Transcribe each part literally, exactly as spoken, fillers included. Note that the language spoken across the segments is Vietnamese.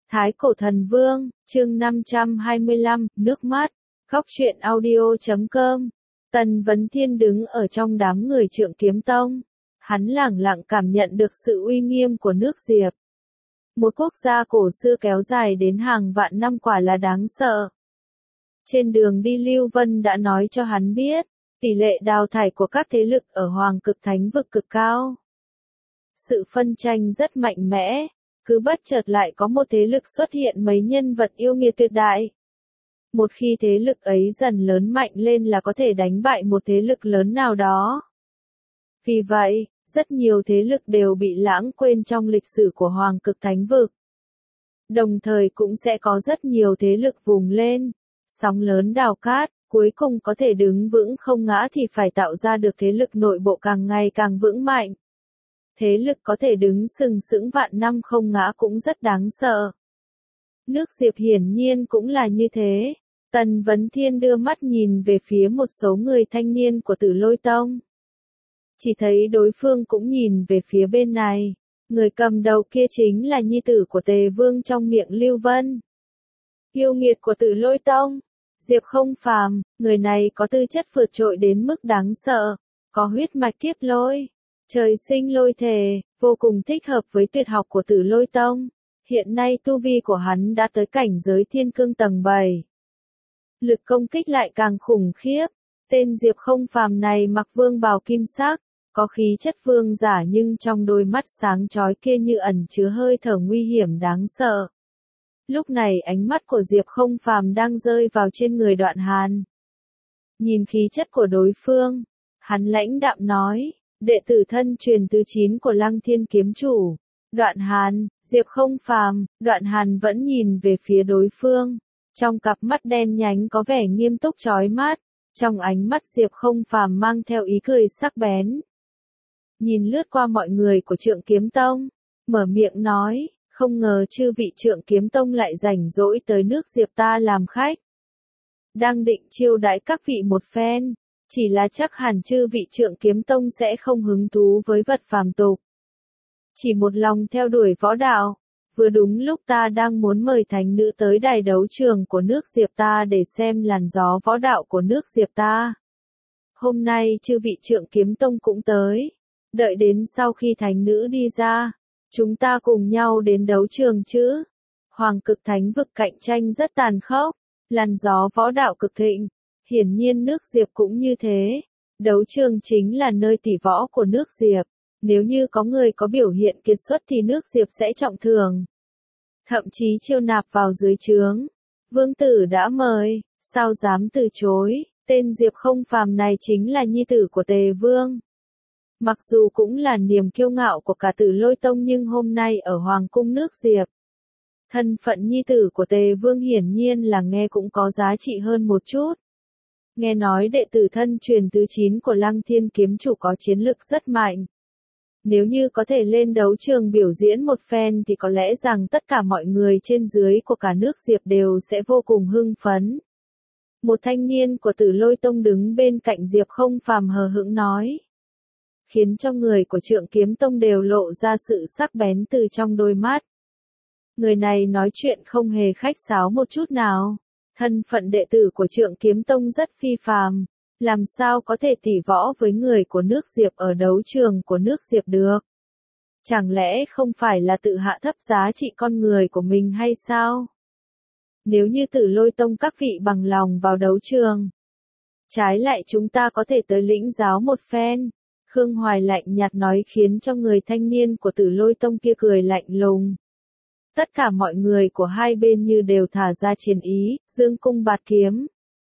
Thái Cổ Thần Vương, chương năm trăm hai mươi lăm, nước mắt, khóc truyện audio chấm com. Tần Vấn Thiên đứng ở trong đám người Trượng Kiếm Tông. Hắn lẳng lặng cảm nhận được sự uy nghiêm của nước Diệp. Một quốc gia cổ xưa kéo dài đến hàng vạn năm quả là đáng sợ. Trên đường đi Lưu Vân đã nói cho hắn biết, tỷ lệ đào thải của các thế lực ở Hoàng Cực Thánh Vực cực cao. Sự phân tranh rất mạnh mẽ, cứ bất chợt lại có một thế lực xuất hiện mấy nhân vật yêu nghiệt tuyệt đại. Một khi thế lực ấy dần lớn mạnh lên là có thể đánh bại một thế lực lớn nào đó. Vì vậy, rất nhiều thế lực đều bị lãng quên trong lịch sử của Hoàng Cực Thánh Vực. Đồng thời cũng sẽ có rất nhiều thế lực vùng lên, sóng lớn đào cát, cuối cùng có thể đứng vững không ngã thì phải tạo ra được thế lực nội bộ càng ngày càng vững mạnh. Thế lực có thể đứng sừng sững vạn năm không ngã cũng rất đáng sợ. Nước Diệp hiển nhiên cũng là như thế. Tần Vấn Thiên đưa mắt nhìn về phía một số người thanh niên của Tử Lôi Tông. Chỉ thấy đối phương cũng nhìn về phía bên này. Người cầm đầu kia chính là nhi tử của Tề Vương trong miệng Lưu Vân. Yêu nghiệt của Tử Lôi Tông, Diệp Không Phàm, người này có tư chất vượt trội đến mức đáng sợ, có huyết mạch kiếp lôi, trời sinh lôi thể, vô cùng thích hợp với tuyệt học của Tử Lôi Tông. Hiện nay tu vi của hắn đã tới cảnh giới thiên cương tầng bảy. Lực công kích lại càng khủng khiếp. Tên Diệp Không Phàm này mặc vương bào kim sắc, có khí chất vương giả nhưng trong đôi mắt sáng chói kia như ẩn chứa hơi thở nguy hiểm đáng sợ. Lúc này ánh mắt của Diệp Không Phàm đang rơi vào trên người Đoạn Hàn. Nhìn khí chất của đối phương, hắn lãnh đạm nói, đệ tử thân truyền thứ chín của Lăng Thiên Kiếm Chủ. Đoạn Hàn, Diệp Không Phàm, Đoạn Hàn vẫn nhìn về phía đối phương. Trong cặp mắt đen nhánh có vẻ nghiêm túc chói mắt, trong ánh mắt Diệp Không Phàm mang theo ý cười sắc bén. Nhìn lướt qua mọi người của Trượng Kiếm Tông, mở miệng nói, không ngờ chư vị Trượng Kiếm Tông lại rảnh rỗi tới nước Diệp ta làm khách. Đang định chiêu đãi các vị một phen, chỉ là chắc hẳn chư vị Trượng Kiếm Tông sẽ không hứng thú với vật phàm tục. Chỉ một lòng theo đuổi võ đạo. Vừa đúng lúc ta đang muốn mời thánh nữ tới đài đấu trường của nước Diệp ta để xem làn gió võ đạo của nước Diệp ta. Hôm nay chư vị Trượng Kiếm Tông cũng tới. Đợi đến sau khi thánh nữ đi ra, chúng ta cùng nhau đến đấu trường chứ. Hoàng Cực Thánh Vực cạnh tranh rất tàn khốc, làn gió võ đạo cực thịnh. Hiển nhiên nước Diệp cũng như thế. Đấu trường chính là nơi tỷ võ của nước Diệp. Nếu như có người có biểu hiện kiệt xuất thì nước Diệp sẽ trọng thưởng. Thậm chí chiêu nạp vào dưới trướng. Vương tử đã mời, sao dám từ chối, tên Diệp Không Phàm này chính là nhi tử của Tề Vương. Mặc dù cũng là niềm kiêu ngạo của cả Tử Lôi Tông nhưng hôm nay ở Hoàng cung nước Diệp. Thân phận nhi tử của Tề Vương hiển nhiên là nghe cũng có giá trị hơn một chút. Nghe nói đệ tử thân truyền thứ chín của Lăng Thiên Kiếm Chủ có chiến lực rất mạnh. Nếu như có thể lên đấu trường biểu diễn một phen thì có lẽ rằng tất cả mọi người trên dưới của cả nước Diệp đều sẽ vô cùng hưng phấn. Một thanh niên của Tử Lôi Tông đứng bên cạnh Diệp Không Phàm hờ hững nói. Khiến cho người của Trượng Kiếm Tông đều lộ ra sự sắc bén từ trong đôi mắt. Người này nói chuyện không hề khách sáo một chút nào. Thân phận đệ tử của Trượng Kiếm Tông rất phi phàm. Làm sao có thể tỉ võ với người của nước Diệp ở đấu trường của nước Diệp được? Chẳng lẽ không phải là tự hạ thấp giá trị con người của mình hay sao? Nếu như Tử Lôi Tông các vị bằng lòng vào đấu trường, trái lại chúng ta có thể tới lĩnh giáo một phen. Khương Hoài lạnh nhạt nói khiến cho người thanh niên của Tử Lôi Tông kia cười lạnh lùng. Tất cả mọi người của hai bên như đều thả ra chiến ý, dương cung bạt kiếm.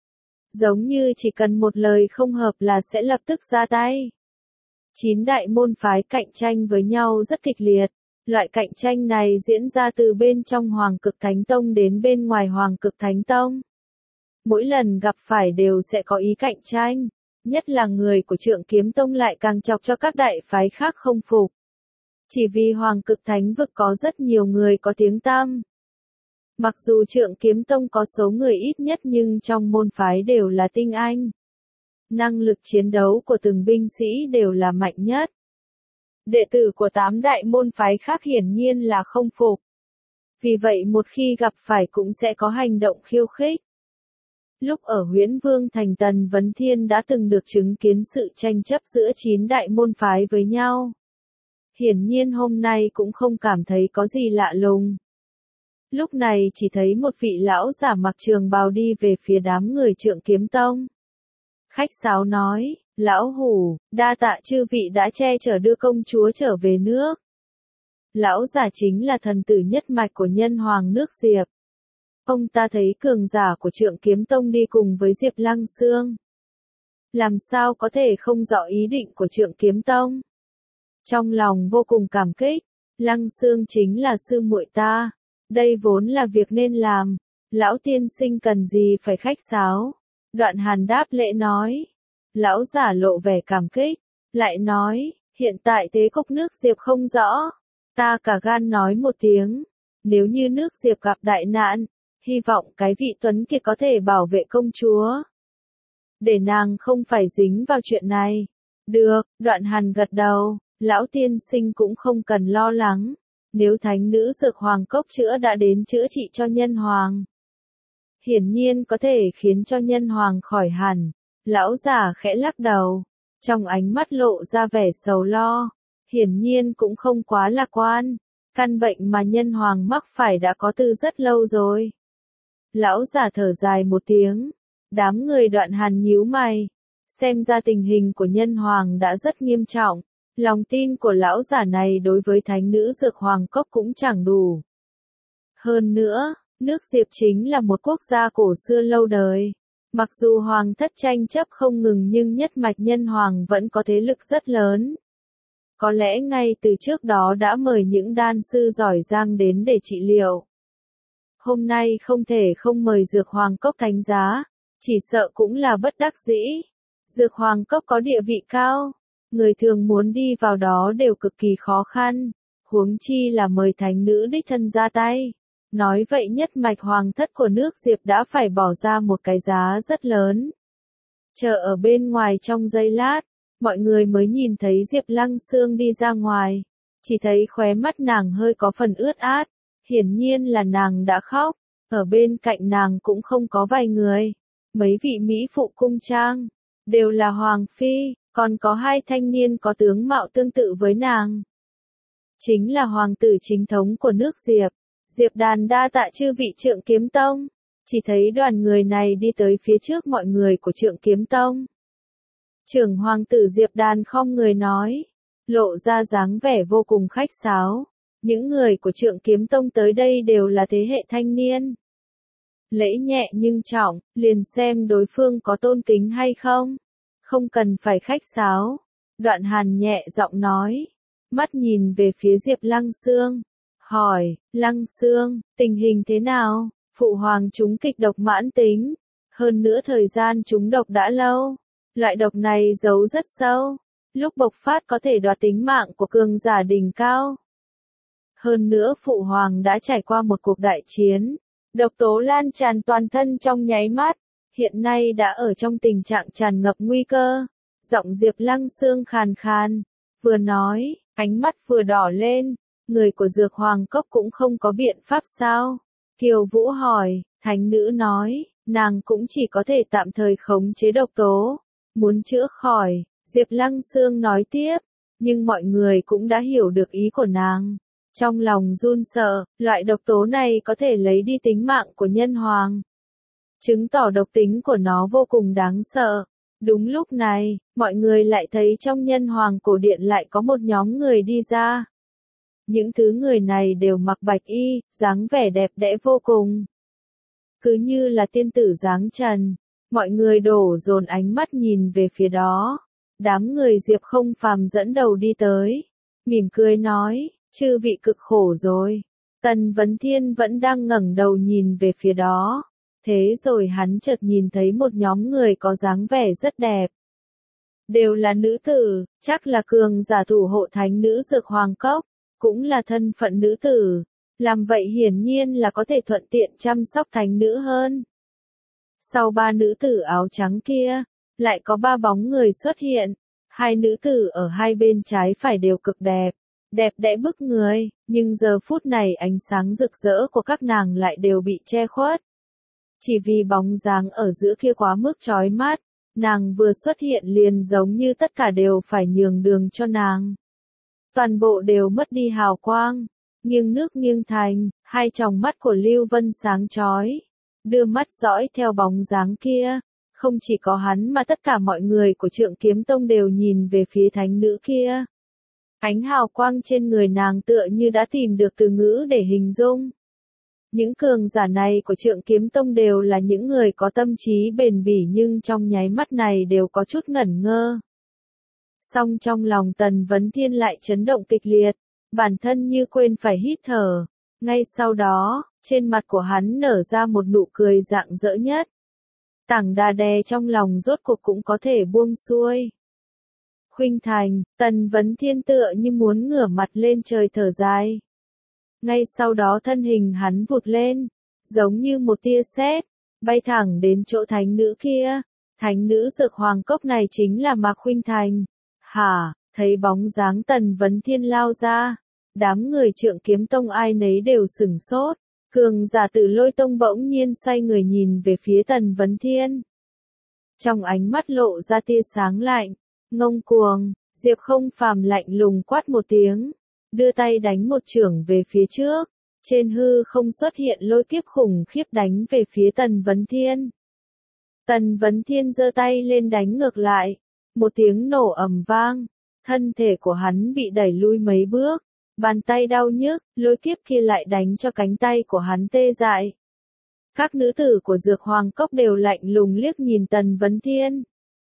Giống như chỉ cần một lời không hợp là sẽ lập tức ra tay. Chín đại môn phái cạnh tranh với nhau rất kịch liệt. Loại cạnh tranh này diễn ra từ bên trong Hoàng Cực Thánh Tông đến bên ngoài Hoàng Cực Thánh Tông. Mỗi lần gặp phải đều sẽ có ý cạnh tranh. Nhất là người của Trượng Kiếm Tông lại càng chọc cho các đại phái khác không phục. Chỉ vì Hoàng Cực Thánh Vực có rất nhiều người có tiếng tăm. Mặc dù Trượng Kiếm Tông có số người ít nhất nhưng trong môn phái đều là tinh anh. Năng lực chiến đấu của từng binh sĩ đều là mạnh nhất. Đệ tử của tám đại môn phái khác hiển nhiên là không phục. vì vậy một khi gặp phải cũng sẽ có hành động khiêu khích. Lúc ở Huyễn Vương Thành, Tần Vấn Thiên đã từng được chứng kiến sự tranh chấp giữa chín đại môn phái với nhau. Hiển nhiên hôm nay cũng không cảm thấy có gì lạ lùng. Lúc này chỉ thấy một vị lão giả mặc trường bào đi về phía đám người Trượng Kiếm Tông. Khách sáo nói, lão hủ, đa tạ chư vị đã che chở đưa công chúa trở về nước. Lão giả chính là thần tử nhất mạch của nhân hoàng nước Diệp. Ông ta thấy cường giả của Trượng Kiếm Tông đi cùng với Diệp Lăng Xương. Làm sao có thể không rõ ý định của Trượng Kiếm Tông. Trong lòng vô cùng cảm kích, Lăng Xương chính là sư muội ta. Đây vốn là việc nên làm, lão tiên sinh cần gì phải khách sáo. Đoạn Hàn đáp lễ nói. Lão giả lộ vẻ cảm kích, lại nói, hiện tại thế cục nước Diệp không rõ. Ta cả gan nói một tiếng, nếu như nước Diệp gặp đại nạn, hy vọng cái vị tuấn kiệt có thể bảo vệ công chúa. Để nàng không phải dính vào chuyện này. Được, Đoạn Hàn gật đầu, lão tiên sinh cũng không cần lo lắng. Nếu thánh nữ dược hoàng cốc chữa đã đến chữa trị cho nhân hoàng, hiển nhiên có thể khiến cho nhân hoàng khỏi hẳn. Lão già khẽ lắc đầu, trong ánh mắt lộ ra vẻ sầu lo, hiển nhiên cũng không quá lạc quan. Căn bệnh mà nhân hoàng mắc phải đã có từ rất lâu rồi. Lão già thở dài một tiếng, đám người Đoạn Hàn nhíu mày, xem ra tình hình của nhân hoàng đã rất nghiêm trọng. Lòng tin của lão giả này đối với thánh nữ dược hoàng cốc cũng chẳng đủ. Hơn nữa, nước Diệp chính là một quốc gia cổ xưa lâu đời. Mặc dù hoàng thất tranh chấp không ngừng nhưng nhất mạch nhân hoàng vẫn có thế lực rất lớn. Có lẽ ngay từ trước đó đã mời những đan sư giỏi giang đến để trị liệu. Hôm nay không thể không mời dược hoàng cốc thánh giá, chỉ sợ cũng là bất đắc dĩ. Dược hoàng cốc có địa vị cao. Người thường muốn đi vào đó đều cực kỳ khó khăn, huống chi là mời thánh nữ đích thân ra tay. Nói vậy nhất mạch hoàng thất của nước Diệp đã phải bỏ ra một cái giá rất lớn. Chờ ở bên ngoài trong giây lát, mọi người mới nhìn thấy Diệp Lăng Xương đi ra ngoài. Chỉ thấy khóe mắt nàng hơi có phần ướt át, hiển nhiên là nàng đã khóc. Ở bên cạnh nàng cũng không có vài người, mấy vị mỹ phụ cung trang, đều là hoàng phi. Còn có hai thanh niên có tướng mạo tương tự với nàng. Chính là hoàng tử chính thống của nước Diệp. Diệp Đàn đa tạ chư vị Trượng Kiếm Tông. Chỉ thấy đoàn người này đi tới phía trước mọi người của Trượng Kiếm Tông. Trưởng hoàng tử Diệp Đàn không người nói, lộ ra dáng vẻ vô cùng khách sáo. Những người của Trượng Kiếm Tông tới đây đều là thế hệ thanh niên. Lễ nhẹ nhưng trọng, liền xem đối phương có tôn kính hay không. Không cần phải khách sáo. Đoạn Hàn nhẹ giọng nói. Mắt nhìn về phía Diệp Lăng Xương. Hỏi, Lăng Xương, tình hình thế nào? Phụ hoàng trúng kịch độc mãn tính. Hơn nữa thời gian trúng độc đã lâu. Loại độc này giấu rất sâu. Lúc bộc phát có thể đoạt tính mạng của cường giả đỉnh cao. Hơn nữa phụ hoàng đã trải qua một cuộc đại chiến. Độc tố lan tràn toàn thân trong nháy mắt. Hiện nay đã ở trong tình trạng tràn ngập nguy cơ. Giọng Diệp Lăng Xương khàn khàn, vừa nói, ánh mắt vừa đỏ lên. Người của Dược Hoàng Cốc cũng không có biện pháp sao? Kiều Vũ hỏi, thánh nữ nói, nàng cũng chỉ có thể tạm thời khống chế độc tố. Muốn chữa khỏi, Diệp Lăng Xương nói tiếp, nhưng mọi người cũng đã hiểu được ý của nàng. Trong lòng run sợ, loại độc tố này có thể lấy đi tính mạng của nhân hoàng. Chứng tỏ độc tính của nó vô cùng đáng sợ. Đúng lúc này, mọi người lại thấy trong nhân hoàng cổ điện lại có một nhóm người đi ra. Những thứ người này đều mặc bạch y, dáng vẻ đẹp đẽ vô cùng. Cứ như là tiên tử dáng trần. Mọi người đổ dồn ánh mắt nhìn về phía đó. Đám người Diệp Không Phàm dẫn đầu đi tới. Mỉm cười nói, chư vị cực khổ rồi. Tần Vấn Thiên vẫn đang ngẩng đầu nhìn về phía đó. Thế rồi hắn chợt nhìn thấy một nhóm người có dáng vẻ rất đẹp. Đều là nữ tử, chắc là cường giả thủ hộ thánh nữ Dược Hoàng Cốc, cũng là thân phận nữ tử. Làm vậy hiển nhiên là có thể thuận tiện chăm sóc thánh nữ hơn. Sau ba nữ tử áo trắng kia, lại có ba bóng người xuất hiện. Hai nữ tử ở hai bên trái phải đều cực đẹp. đẹp đẽ bức người, nhưng giờ phút này ánh sáng rực rỡ của các nàng lại đều bị che khuất. Chỉ vì bóng dáng ở giữa kia quá mức chói mắt, nàng vừa xuất hiện liền giống như tất cả đều phải nhường đường cho nàng. Toàn bộ đều mất đi hào quang, nghiêng nước nghiêng thành, hai tròng mắt của Lưu Vân sáng chói, đưa mắt dõi theo bóng dáng kia. Không chỉ có hắn mà tất cả mọi người của Trượng Kiếm Tông đều nhìn về phía thánh nữ kia. Ánh hào quang trên người nàng tựa như đã tìm được từ ngữ để hình dung. Những cường giả này của Trượng Kiếm Tông đều là những người có tâm trí bền bỉ nhưng trong nháy mắt này đều có chút ngẩn ngơ. Song trong lòng Tần Vấn Thiên lại chấn động kịch liệt, bản thân như quên phải hít thở. Ngay sau đó, trên mặt của hắn nở ra một nụ cười rạng rỡ nhất. Tảng đà đè trong lòng rốt cuộc cũng có thể buông xuôi. Khuynh Thành, Tần Vấn Thiên tựa như muốn ngửa mặt lên trời thở dài. Ngay sau đó thân hình hắn vụt lên, giống như một tia sét, bay thẳng đến chỗ thánh nữ kia. Thánh nữ Dược Hoàng Cốc này chính là Mạc Khuynh Thành. Hả, thấy bóng dáng Tần Vấn Thiên lao ra, đám người Trượng Kiếm Tông ai nấy đều sửng sốt. Cường giả Tử Lôi Tông bỗng nhiên xoay người nhìn về phía Tần Vấn Thiên. Trong ánh mắt lộ ra tia sáng lạnh, ngông cuồng, Diệp Không Phàm lạnh lùng quát một tiếng, đưa tay đánh một chưởng về phía trước, trên hư không xuất hiện lôi kiếp khủng khiếp đánh về phía Tần Vấn Thiên. Tần Vấn Thiên giơ tay lên đánh ngược lại, một tiếng nổ ầm vang, thân thể của hắn bị đẩy lui mấy bước. Bàn tay đau nhức, lôi kiếp kia lại đánh cho cánh tay của hắn tê dại. Các nữ tử của Dược Hoàng Cốc đều lạnh lùng liếc nhìn Tần Vấn Thiên.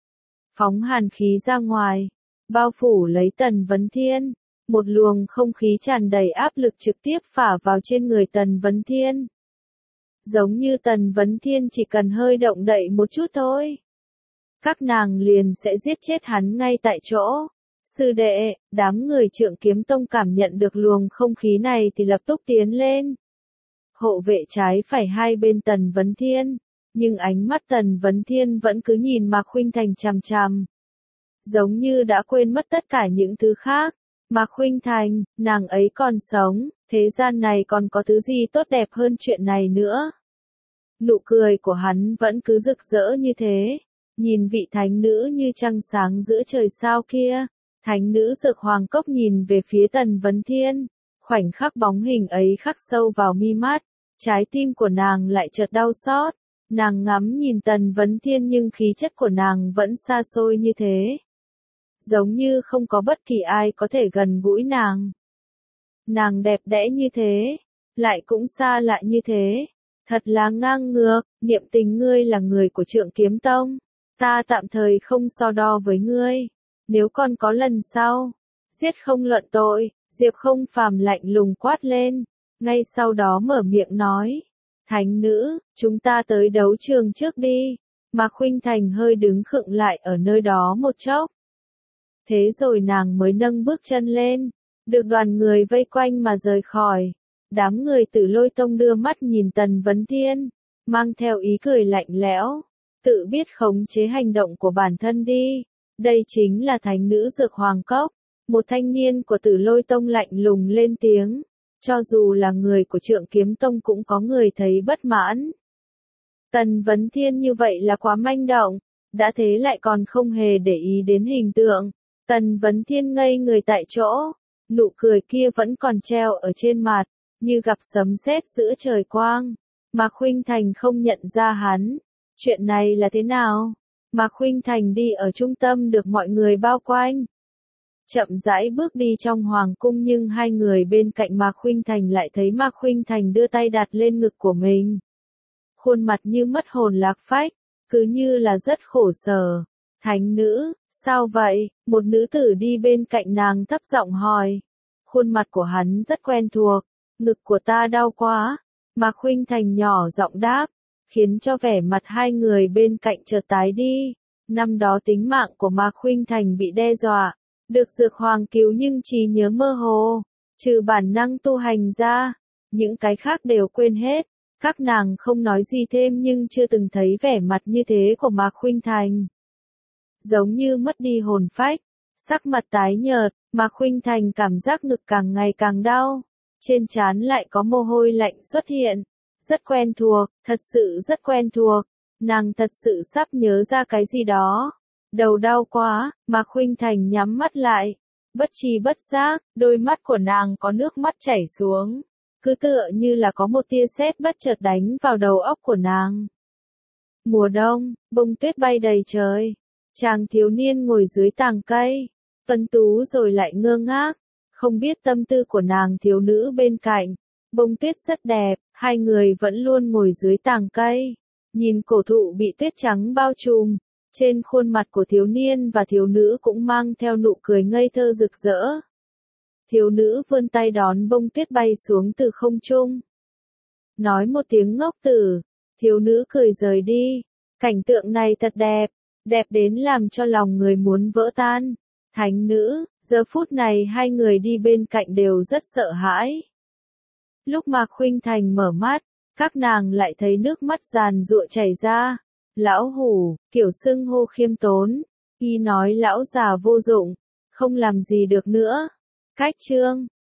Phóng hàn khí ra ngoài, bao phủ lấy Tần Vấn Thiên, một luồng không khí tràn đầy áp lực trực tiếp phả vào trên người Tần Vấn Thiên. Giống như Tần Vấn Thiên chỉ cần hơi động đậy một chút thôi, các nàng liền sẽ giết chết hắn ngay tại chỗ. Sư đệ, đám người Trượng Kiếm Tông cảm nhận được luồng không khí này thì lập tức tiến lên. Hộ vệ trái phải hai bên Tần Vấn Thiên, nhưng ánh mắt Tần Vấn Thiên vẫn cứ nhìn Mạc Khuynh Thành chằm chằm. Giống như đã quên mất tất cả những thứ khác. Mạc Khuynh Thành, nàng ấy còn sống, thế gian này còn có thứ gì tốt đẹp hơn chuyện này nữa. Nụ cười của hắn vẫn cứ rực rỡ như thế, nhìn vị thánh nữ như trăng sáng giữa trời sao kia. Thánh nữ Dược Hoàng Cốc nhìn về phía Tần Vấn Thiên, khoảnh khắc bóng hình ấy khắc sâu vào mi mắt, trái tim của nàng lại chợt đau xót. Nàng ngắm nhìn Tần Vấn Thiên nhưng khí chất của nàng vẫn xa xôi như thế. Giống như không có bất kỳ ai có thể gần gũi nàng. Nàng đẹp đẽ như thế, lại cũng xa lạ như thế. Thật là ngang ngược, Niệm Tình ngươi là người của Trượng Kiếm Tông. Ta tạm thời không so đo với ngươi. Nếu còn có lần sau, giết không luận tội, Diệp Không Phàm lạnh lùng quát lên, ngay sau đó mở miệng nói, thánh nữ, chúng ta tới đấu trường trước đi. Mạc Khuynh Thành hơi đứng khựng lại ở nơi đó một chốc. Thế rồi nàng mới nâng bước chân lên, được đoàn người vây quanh mà rời khỏi. Đám người Tử Lôi Tông đưa mắt nhìn Tần Vấn Thiên, mang theo ý cười lạnh lẽo, tự biết khống chế hành động của bản thân đi. Đây chính là thánh nữ Dược Hoàng Cốc. Một thanh niên của Tử Lôi Tông lạnh lùng lên tiếng. Cho dù là người của Trượng Kiếm Tông cũng có người thấy bất mãn. Tần Vấn Thiên như vậy là quá manh động, đã thế lại còn không hề để ý đến hình tượng. Tần Vấn Thiên ngây người tại chỗ, nụ cười kia vẫn còn treo ở trên mặt, như gặp sấm sét giữa trời quang. Mạc Khuynh Thành không nhận ra hắn. Chuyện này là thế nào? Mạc Khuynh Thành đi ở trung tâm được mọi người bao quanh. Chậm rãi bước đi trong hoàng cung nhưng hai người bên cạnh Mạc Khuynh Thành lại thấy Mạc Khuynh Thành đưa tay đặt lên ngực của mình. Khuôn mặt như mất hồn lạc phách, cứ như là rất khổ sở. Thánh nữ, sao vậy? Một nữ tử đi bên cạnh nàng thấp giọng hỏi. Khuôn mặt của hắn rất quen thuộc. Ngực của ta đau quá. Mạc Khuynh Thành nhỏ giọng đáp, khiến cho vẻ mặt hai người bên cạnh chợt tái đi. Năm đó tính mạng của Mạc Khuynh Thành bị đe dọa, được Dược Hoàng cứu nhưng trí nhớ mơ hồ, trừ bản năng tu hành ra, những cái khác đều quên hết. Các nàng không nói gì thêm nhưng chưa từng thấy vẻ mặt như thế của Mạc Khuynh Thành. Giống như mất đi hồn phách, Sắc mặt tái nhợt, Mạc Khuynh Thành cảm giác ngực càng ngày càng đau. Trên trán lại có mồ hôi lạnh xuất hiện. Rất quen thuộc, thật sự rất quen thuộc. Nàng thật sự sắp nhớ ra cái gì đó. Đầu đau quá, Mạc Khuynh Thành nhắm mắt lại. Bất tri bất giác, đôi mắt của nàng có nước mắt chảy xuống. Cứ tựa như là có một tia sét bất chợt đánh vào đầu óc của nàng. Mùa đông, bông tuyết bay đầy trời. Chàng thiếu niên ngồi dưới tàng cây. Tuấn tú rồi lại ngơ ngác. Không biết tâm tư của nàng thiếu nữ bên cạnh. Bông tuyết rất đẹp, hai người vẫn luôn ngồi dưới tàng cây. Nhìn cổ thụ bị tuyết trắng bao trùm. Trên khuôn mặt của thiếu niên và thiếu nữ cũng mang theo nụ cười ngây thơ rực rỡ. Thiếu nữ vươn tay đón bông tuyết bay xuống từ không trung. Nói một tiếng ngốc tử. Thiếu nữ cười rời đi. Cảnh tượng này thật đẹp. Đẹp đến làm cho lòng người muốn vỡ tan. Thánh nữ, giờ phút này hai người đi bên cạnh đều rất sợ hãi. Lúc Mạc Khuynh Thành mở mắt, các nàng lại thấy nước mắt giàn giụa chảy ra. Lão hủ, kiểu xưng hô khiêm tốn. Y nói lão già vô dụng, không làm gì được nữa. Cách chương